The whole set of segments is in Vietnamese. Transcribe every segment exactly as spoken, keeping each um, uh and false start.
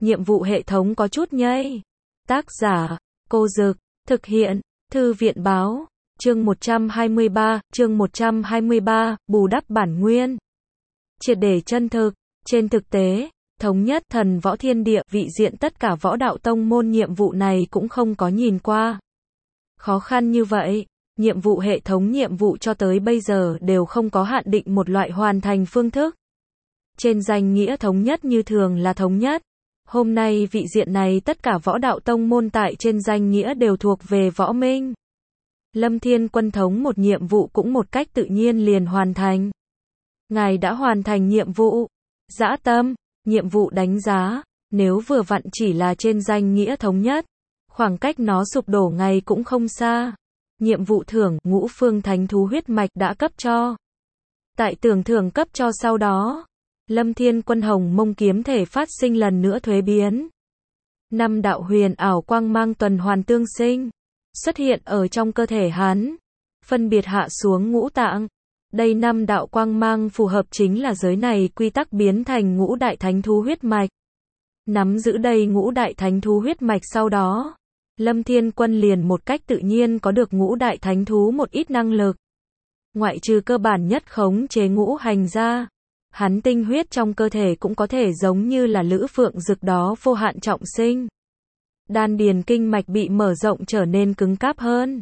nhiệm vụ hệ thống có chút nhây. Tác giả, Cô Dực, thực hiện, Thư viện Báo, chương một trăm hai mươi ba, chương một trăm hai mươi ba, bù đắp bản nguyên. Triệt để chân thực, trên thực tế, thống nhất thần võ thiên địa, vị diện tất cả võ đạo tông môn nhiệm vụ này cũng không có nhìn qua. Khó khăn như vậy, nhiệm vụ hệ thống nhiệm vụ cho tới bây giờ đều không có hạn định một loại hoàn thành phương thức. Trên danh nghĩa thống nhất như thường là thống nhất. Hôm nay vị diện này tất cả võ đạo tông môn tại trên danh nghĩa đều thuộc về võ minh. Lâm Thiên Quân thống một nhiệm vụ cũng một cách tự nhiên liền hoàn thành. Ngài đã hoàn thành nhiệm vụ. Dã tâm, nhiệm vụ đánh giá, nếu vừa vặn chỉ là trên danh nghĩa thống nhất, khoảng cách nó sụp đổ ngày cũng không xa. Nhiệm vụ thưởng, ngũ phương thánh thú huyết mạch đã cấp cho. Tại tưởng thưởng cấp cho sau đó, Lâm Thiên Quân hồng mông kiếm thể phát sinh lần nữa thuế biến. Năm đạo huyền ảo quang mang tuần hoàn tương sinh, xuất hiện ở trong cơ thể hắn, phân biệt hạ xuống ngũ tạng. Đây năm đạo quang mang phù hợp chính là giới này quy tắc biến thành ngũ đại thánh thú huyết mạch. Nắm giữ đây ngũ đại thánh thú huyết mạch sau đó, Lâm Thiên Quân liền một cách tự nhiên có được ngũ đại thánh thú một ít năng lực. Ngoại trừ cơ bản nhất khống chế ngũ hành ra, hắn tinh huyết trong cơ thể cũng có thể giống như là lữ phượng dực đó vô hạn trọng sinh. Đan điền kinh mạch bị mở rộng trở nên cứng cáp hơn.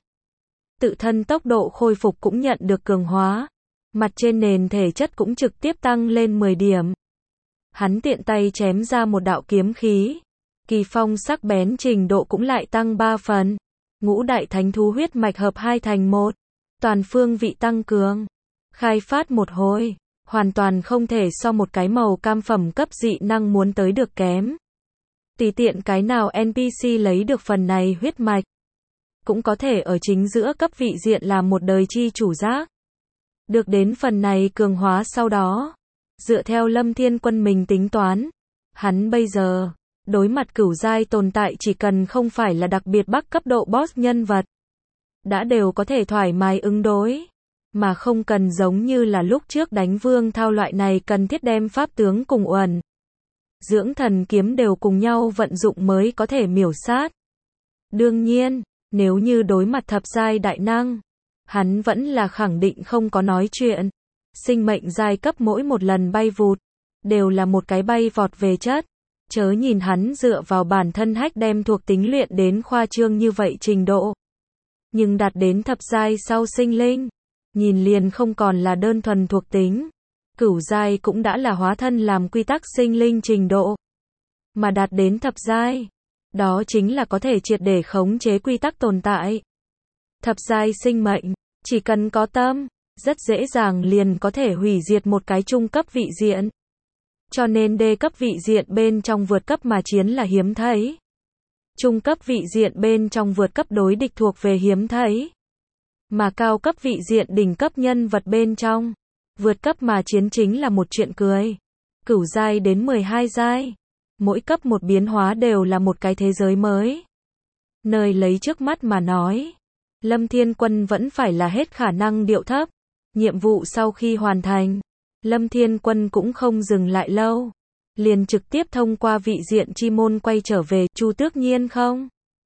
Tự thân tốc độ khôi phục cũng nhận được cường hóa. Mặt trên nền thể chất cũng trực tiếp tăng lên mười điểm. Hắn tiện tay chém ra một đạo kiếm khí. Kỳ phong sắc bén trình độ cũng lại tăng ba phần. Ngũ đại thánh thú huyết mạch hợp hai thành một. Toàn phương vị tăng cường. Khai phát một hồi. Hoàn toàn không thể so một cái màu cam phẩm cấp dị năng muốn tới được kém. Tùy tiện cái nào en pê xê lấy được phần này huyết mạch, cũng có thể ở chính giữa cấp vị diện làm một đời chi chủ giác. Được đến phần này cường hóa sau đó, dựa theo Lâm Thiên Quân mình tính toán, hắn bây giờ, đối mặt cửu giai tồn tại chỉ cần không phải là đặc biệt bắc cấp độ boss nhân vật, đã đều có thể thoải mái ứng đối. Mà không cần giống như là lúc trước đánh Vương Thao loại này cần thiết đem pháp tướng cùng uẩn dưỡng thần kiếm đều cùng nhau vận dụng mới có thể miểu sát. Đương nhiên, nếu như đối mặt thập giai đại năng, hắn vẫn là khẳng định không có nói chuyện. Sinh mệnh giai cấp mỗi một lần bay vụt, đều là một cái bay vọt về chất. Chớ nhìn hắn dựa vào bản thân hách đem thuộc tính luyện đến khoa trương như vậy trình độ. Nhưng đạt đến thập giai sau sinh linh, nhìn liền không còn là đơn thuần thuộc tính. Cửu giai cũng đã là hóa thân làm quy tắc sinh linh trình độ. Mà đạt đến thập giai, đó chính là có thể triệt để khống chế quy tắc tồn tại. Thập giai sinh mệnh, chỉ cần có tâm, rất dễ dàng liền có thể hủy diệt một cái trung cấp vị diện. Cho nên đê cấp vị diện bên trong vượt cấp mà chiến là hiếm thấy. Trung cấp vị diện bên trong vượt cấp đối địch thuộc về hiếm thấy. Mà cao cấp vị diện đỉnh cấp nhân vật bên trong, vượt cấp mà chiến chính là một chuyện cười. Cửu giai đến mười hai giai, mỗi cấp một biến hóa đều là một cái thế giới mới. Nơi lấy trước mắt mà nói, Lâm Thiên Quân vẫn phải là hết khả năng điệu thấp. Nhiệm vụ sau khi hoàn thành, Lâm Thiên Quân cũng không dừng lại lâu, liền trực tiếp thông qua vị diện chi môn quay trở về Chu Tước Nhiên không.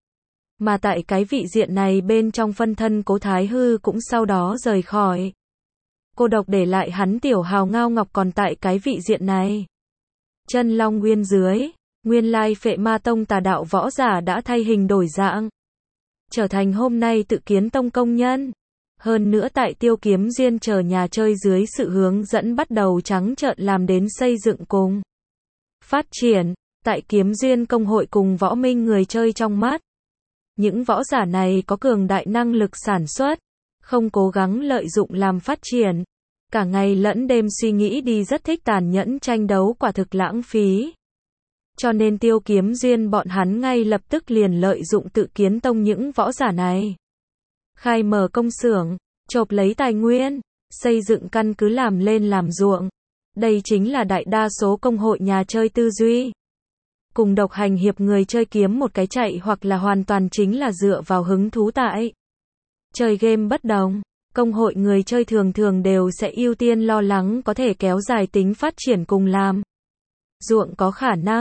Mà tại cái vị diện này bên trong phân thân Cố Thái Hư cũng sau đó rời khỏi. Cô độc để lại hắn tiểu hào ngao ngọc còn tại cái vị diện này. Chân Long Nguyên dưới, nguyên lai Phệ Ma Tông tà đạo võ giả đã thay hình đổi dạng, trở thành hôm nay Tự Kiến Tông công nhân. Hơn nữa tại Tiêu Kiếm Duyên chờ nhà chơi dưới sự hướng dẫn bắt đầu trắng trợn làm đến xây dựng cùng phát triển. Tại Kiếm Duyên công hội cùng võ minh người chơi trong mắt, những võ giả này có cường đại năng lực sản xuất, không cố gắng lợi dụng làm phát triển, cả ngày lẫn đêm suy nghĩ đi rất thích tàn nhẫn tranh đấu quả thực lãng phí. Cho nên Tiêu Kiếm Duyên bọn hắn ngay lập tức liền lợi dụng Tự Kiến Tông những võ giả này. Khai mở công xưởng, chộp lấy tài nguyên, xây dựng căn cứ làm lên làm ruộng. Đây chính là đại đa số công hội nhà chơi tư duy. Cùng độc hành hiệp người chơi kiếm một cái chạy hoặc là hoàn toàn chính là dựa vào hứng thú tại chơi game bất đồng. Công hội người chơi thường thường đều sẽ ưu tiên lo lắng có thể kéo dài tính phát triển cùng làm ruộng có khả năng,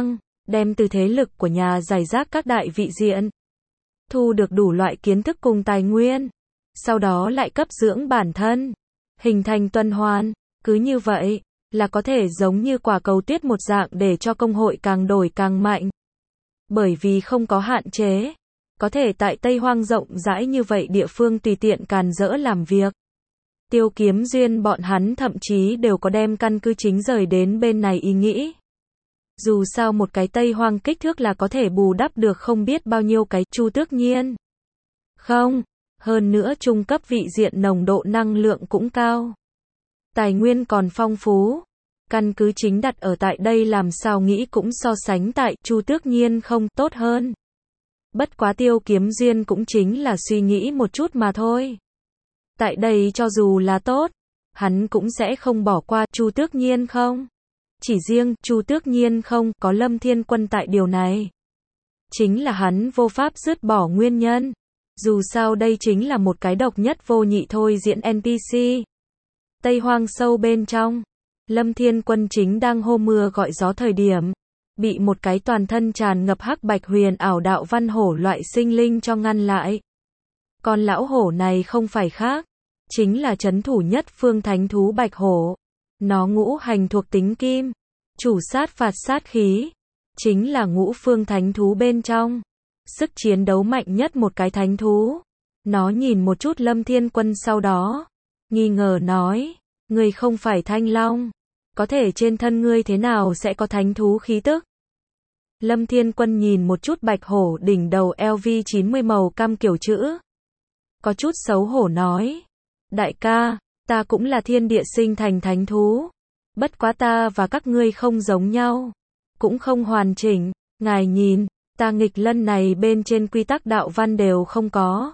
đem từ thế lực của nhà giải rác các đại vị diện, thu được đủ loại kiến thức cùng tài nguyên, sau đó lại cấp dưỡng bản thân, hình thành tuần hoàn, cứ như vậy, là có thể giống như quả cầu tuyết một dạng để cho công hội càng đổi càng mạnh. Bởi vì không có hạn chế, có thể tại Tây Hoang rộng rãi như vậy địa phương tùy tiện càn rỡ làm việc. Tiêu Kiếm Duyên bọn hắn thậm chí đều có đem căn cứ chính rời đến bên này ý nghĩ. Dù sao một cái Tây Hoang kích thước là có thể bù đắp được không biết bao nhiêu cái Chu Tước Nhiên. Không, hơn nữa trung cấp vị diện nồng độ năng lượng cũng cao. Tài nguyên còn phong phú. Căn cứ chính đặt ở tại đây làm sao nghĩ cũng so sánh tại Chu Tước Nhiên không tốt hơn. Bất quá Tiêu Kiếm Duyên cũng chính là suy nghĩ một chút mà thôi. Tại đây cho dù là tốt, hắn cũng sẽ không bỏ qua Chu Tước Nhiên không. Chỉ riêng Chu Tước Nhiên không có Lâm Thiên Quân tại điều này. Chính là hắn vô pháp dứt bỏ nguyên nhân. Dù sao đây chính là một cái độc nhất vô nhị thôi diễn en pê xê. Tây Hoang sâu bên trong, Lâm Thiên Quân chính đang hô mưa gọi gió thời điểm, bị một cái toàn thân tràn ngập hắc bạch huyền ảo đạo văn hổ loại sinh linh cho ngăn lại. Con lão hổ này không phải khác, chính là trấn thủ nhất phương thánh thú bạch hổ. Nó ngũ hành thuộc tính kim, chủ sát phạt sát khí, chính là ngũ phương thánh thú bên trong. Sức chiến đấu mạnh nhất một cái thánh thú. Nó nhìn một chút Lâm Thiên Quân sau đó, nghi ngờ nói, ngươi không phải thanh long, có thể trên thân ngươi thế nào sẽ có thánh thú khí tức? Lâm Thiên Quân nhìn một chút bạch hổ đỉnh đầu L V chín mươi màu cam kiểu chữ. Có chút xấu hổ nói, đại ca, ta cũng là thiên địa sinh thành thánh thú. Bất quá ta và các ngươi không giống nhau, cũng không hoàn chỉnh, ngài nhìn, ta nghịch lân này bên trên quy tắc đạo văn đều không có.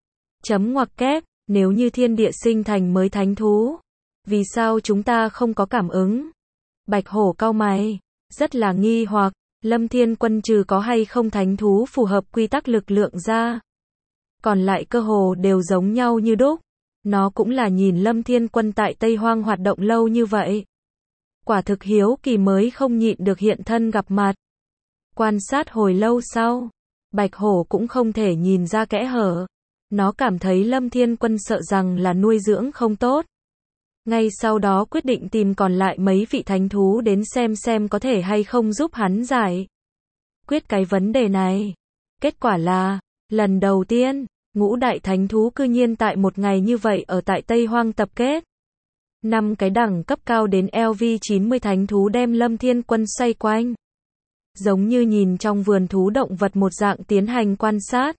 Chấm ngoặc kép, nếu như thiên địa sinh thành mới thánh thú, vì sao chúng ta không có cảm ứng? Bạch hổ cau mày, rất là nghi hoặc, Lâm Thiên Quân trừ có hay không thánh thú phù hợp quy tắc lực lượng ra. Còn lại cơ hồ đều giống nhau như đúc. Nó cũng là nhìn Lâm Thiên Quân tại Tây Hoang hoạt động lâu như vậy. Quả thực hiếu kỳ mới không nhịn được hiện thân gặp mặt. Quan sát hồi lâu sau, Bạch hổ cũng không thể nhìn ra kẽ hở. Nó cảm thấy Lâm Thiên Quân sợ rằng là nuôi dưỡng không tốt. Ngay sau đó quyết định tìm còn lại mấy vị thánh thú đến xem xem có thể hay không giúp hắn giải quyết cái vấn đề này. Kết quả là, lần đầu tiên, ngũ đại thánh thú cư nhiên tại một ngày như vậy ở tại Tây Hoang tập kết. Năm cái đẳng cấp cao đến L V chín mươi thánh thú đem Lâm Thiên Quân xoay quanh. Giống như nhìn trong vườn thú động vật một dạng tiến hành quan sát.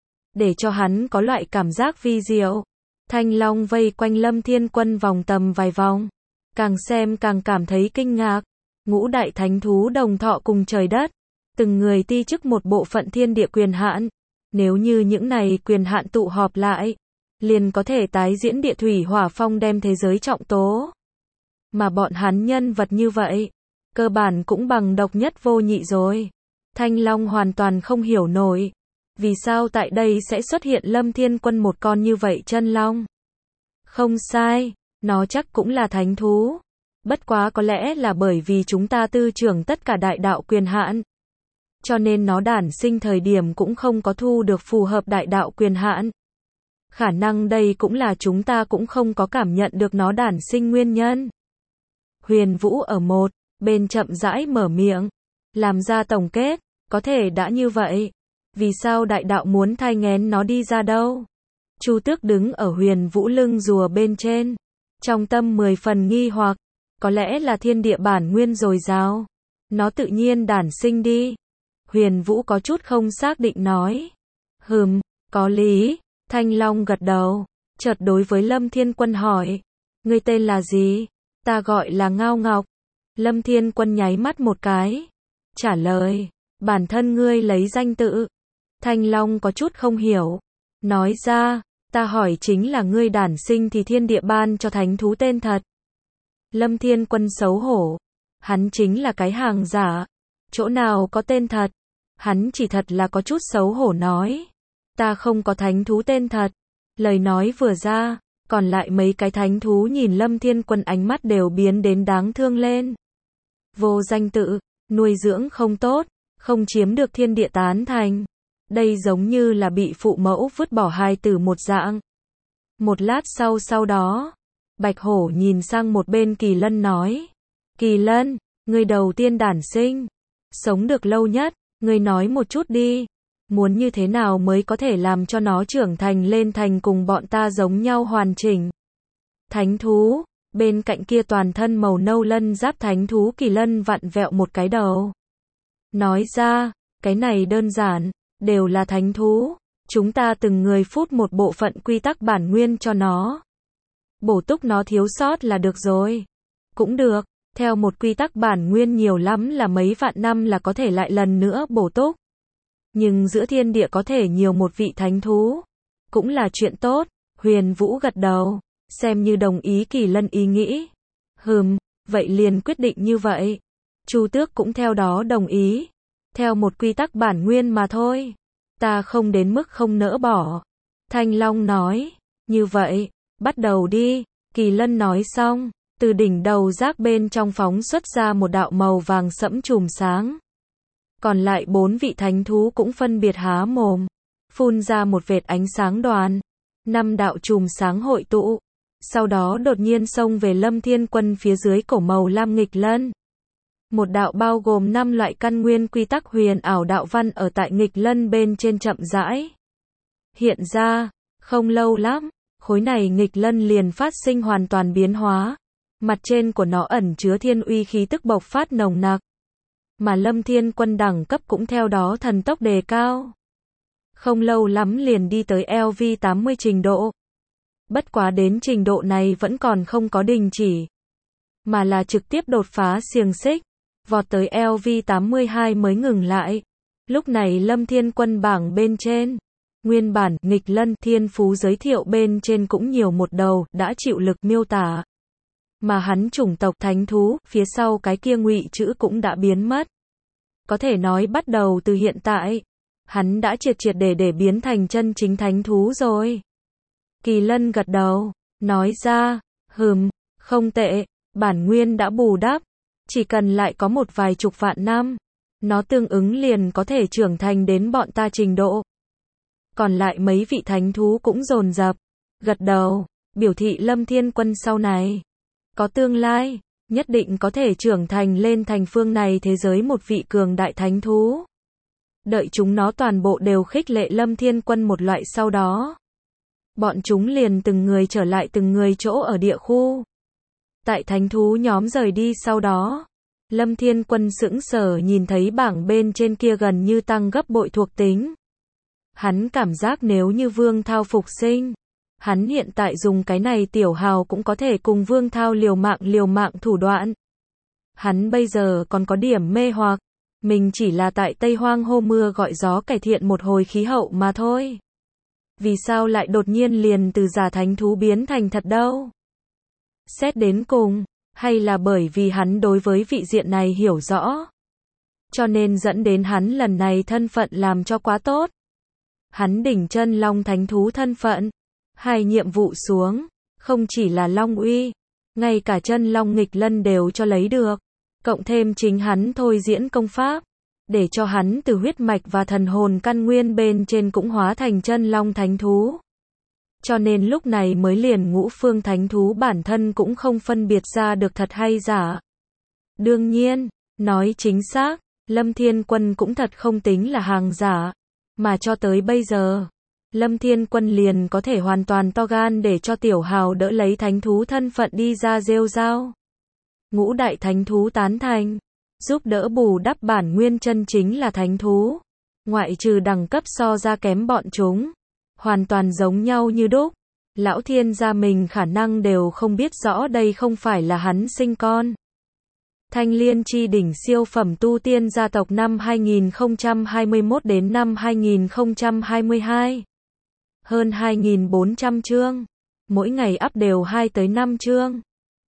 Để cho hắn có loại cảm giác vi diệu. Thanh long vây quanh Lâm Thiên Quân vòng tầm vài vòng. Càng xem càng cảm thấy kinh ngạc. Ngũ đại thánh thú đồng thọ cùng trời đất. Từng người ti chức một bộ phận thiên địa quyền hạn. Nếu như những này quyền hạn tụ họp lại, liền có thể tái diễn địa thủy hỏa phong đem thế giới trọng tố. Mà bọn hắn nhân vật như vậy, cơ bản cũng bằng độc nhất vô nhị rồi. Thanh Long hoàn toàn không hiểu nổi. Vì sao tại đây sẽ xuất hiện Lâm Thiên Quân một con như vậy chân long? Không sai, nó chắc cũng là thánh thú. Bất quá có lẽ là bởi vì chúng ta tư trưởng tất cả đại đạo quyền hạn. Cho nên nó đản sinh thời điểm cũng không có thu được phù hợp đại đạo quyền hạn. Khả năng đây cũng là chúng ta cũng không có cảm nhận được nó đản sinh nguyên nhân. Huyền Vũ ở một bên chậm rãi mở miệng, làm ra tổng kết, có thể đã như vậy. Vì sao đại đạo muốn thai nghén nó đi ra đâu? Chu Tước đứng ở Huyền Vũ lưng rùa bên trên, trong tâm mười phần nghi hoặc, có lẽ là thiên địa bản nguyên dồi dào, nó tự nhiên đản sinh đi. Huyền Vũ có chút không xác định nói, hừm, có lý. Thanh Long gật đầu, chợt đối với Lâm Thiên Quân hỏi, ngươi tên là gì? Ta gọi là Ngao Ngọc. Lâm Thiên Quân nháy mắt một cái, trả lời, bản thân ngươi lấy danh tự. Thanh Long có chút không hiểu, nói ra, ta hỏi chính là ngươi đản sinh thì thiên địa ban cho thánh thú tên thật. Lâm Thiên Quân xấu hổ, hắn chính là cái hàng giả, chỗ nào có tên thật. Hắn chỉ thật là có chút xấu hổ nói, ta không có thánh thú tên thật. Lời nói vừa ra, còn lại mấy cái thánh thú nhìn Lâm Thiên Quân ánh mắt đều biến đến đáng thương lên. Vô danh tự, nuôi dưỡng không tốt, không chiếm được thiên địa tán thành. Đây giống như là bị phụ mẫu vứt bỏ hài tử một dạng. Một lát sau sau đó, Bạch Hổ nhìn sang một bên Kỳ Lân nói. Kỳ Lân, người đầu tiên đản sinh, sống được lâu nhất, người nói một chút đi. Muốn như thế nào mới có thể làm cho nó trưởng thành lên thành cùng bọn ta giống nhau hoàn chỉnh. Thánh thú, bên cạnh kia toàn thân màu nâu lân giáp thánh thú Kỳ Lân vặn vẹo một cái đầu. Nói ra, cái này đơn giản, đều là thánh thú. Chúng ta từng người phút một bộ phận quy tắc bản nguyên cho nó. Bổ túc nó thiếu sót là được rồi. Cũng được, theo một quy tắc bản nguyên nhiều lắm là mấy vạn năm là có thể lại lần nữa bổ túc. Nhưng giữa thiên địa có thể nhiều một vị thánh thú. Cũng là chuyện tốt. Huyền Vũ gật đầu, xem như đồng ý Kỳ Lân ý nghĩ. Hừm, vậy liền quyết định như vậy. Chu Tước cũng theo đó đồng ý. Theo một quy tắc bản nguyên mà thôi. Ta không đến mức không nỡ bỏ. Thanh Long nói, như vậy, bắt đầu đi. Kỳ Lân nói xong, từ đỉnh đầu rác bên trong phóng xuất ra một đạo màu vàng sẫm chùm sáng. Còn lại bốn vị thánh thú cũng phân biệt há mồm, phun ra một vệt ánh sáng đoàn. Năm đạo chùm sáng hội tụ, sau đó đột nhiên xông về Lâm Thiên Quân phía dưới cổ màu lam nghịch lân. Một đạo bao gồm năm loại căn nguyên quy tắc huyền ảo đạo văn ở tại nghịch lân bên trên chậm rãi hiện ra. Không lâu lắm, khối này nghịch lân liền phát sinh hoàn toàn biến hóa. Mặt trên của nó ẩn chứa thiên uy khí tức bộc phát nồng nặc. Mà Lâm Thiên Quân đẳng cấp cũng theo đó thần tốc đề cao. Không lâu lắm liền đi tới L V tám mươi trình độ. Bất quá đến trình độ này vẫn còn không có đình chỉ, mà là trực tiếp đột phá xiềng xích, vọt tới L V tám mươi hai mới ngừng lại. Lúc này Lâm Thiên Quân bảng bên trên, nguyên bản nghịch lân thiên phú giới thiệu bên trên cũng nhiều một đầu đã chịu lực miêu tả. Mà hắn chủng tộc thánh thú, phía sau cái kia ngụy chữ cũng đã biến mất. Có thể nói bắt đầu từ hiện tại, hắn đã triệt triệt để để biến thành chân chính thánh thú rồi. Kỳ Lân gật đầu, nói ra, hừm, không tệ, bản nguyên đã bù đắp, chỉ cần lại có một vài chục vạn năm, nó tương ứng liền có thể trưởng thành đến bọn ta trình độ. Còn lại mấy vị thánh thú cũng dồn dập, gật đầu, biểu thị Lâm Thiên Quân sau này có tương lai, nhất định có thể trưởng thành lên thành phương này thế giới một vị cường đại thánh thú. Đợi chúng nó toàn bộ đều khích lệ Lâm Thiên Quân một loại sau đó, bọn chúng liền từng người trở lại từng người chỗ ở địa khu. Tại thánh thú nhóm rời đi sau đó, Lâm Thiên Quân sững sờ nhìn thấy bảng bên trên kia gần như tăng gấp bội thuộc tính. Hắn cảm giác nếu như Vương Thao phục sinh, hắn hiện tại dùng cái này tiểu hào cũng có thể cùng Vương Thao liều mạng liều mạng thủ đoạn. Hắn bây giờ còn có điểm mê hoặc, mình chỉ là tại Tây Hoang hô mưa gọi gió cải thiện một hồi khí hậu mà thôi. Vì sao lại đột nhiên liền từ giả thánh thú biến thành thật đâu? Xét đến cùng, hay là bởi vì hắn đối với vị diện này hiểu rõ, cho nên dẫn đến hắn lần này thân phận làm cho quá tốt. Hắn đỉnh chân long thánh thú thân phận, hai nhiệm vụ xuống, không chỉ là long uy, ngay cả chân long nghịch lân đều cho lấy được, cộng thêm chính hắn thôi diễn công pháp, để cho hắn từ huyết mạch và thần hồn căn nguyên bên trên cũng hóa thành chân long thánh thú. Cho nên lúc này mới liền ngũ phương thánh thú bản thân cũng không phân biệt ra được thật hay giả. Đương nhiên, nói chính xác, Lâm Thiên Quân cũng thật không tính là hàng giả, mà cho tới bây giờ, Lâm Thiên Quân liền có thể hoàn toàn to gan để cho tiểu hào đỡ lấy thánh thú thân phận đi ra rêu rao. Ngũ đại thánh thú tán thành, giúp đỡ bù đắp bản nguyên chân chính là thánh thú, ngoại trừ đẳng cấp so ra kém bọn chúng, hoàn toàn giống nhau như đúc. Lão thiên gia mình khả năng đều không biết rõ đây không phải là hắn sinh con. Thanh Liên chi đỉnh siêu phẩm tu tiên gia tộc năm hai nghìn không trăm hai mươi mốt đến năm hai nghìn không trăm hai mươi hai. Hơn hai nghìn bốn trăm chương. Mỗi ngày up đều hai tới năm chương.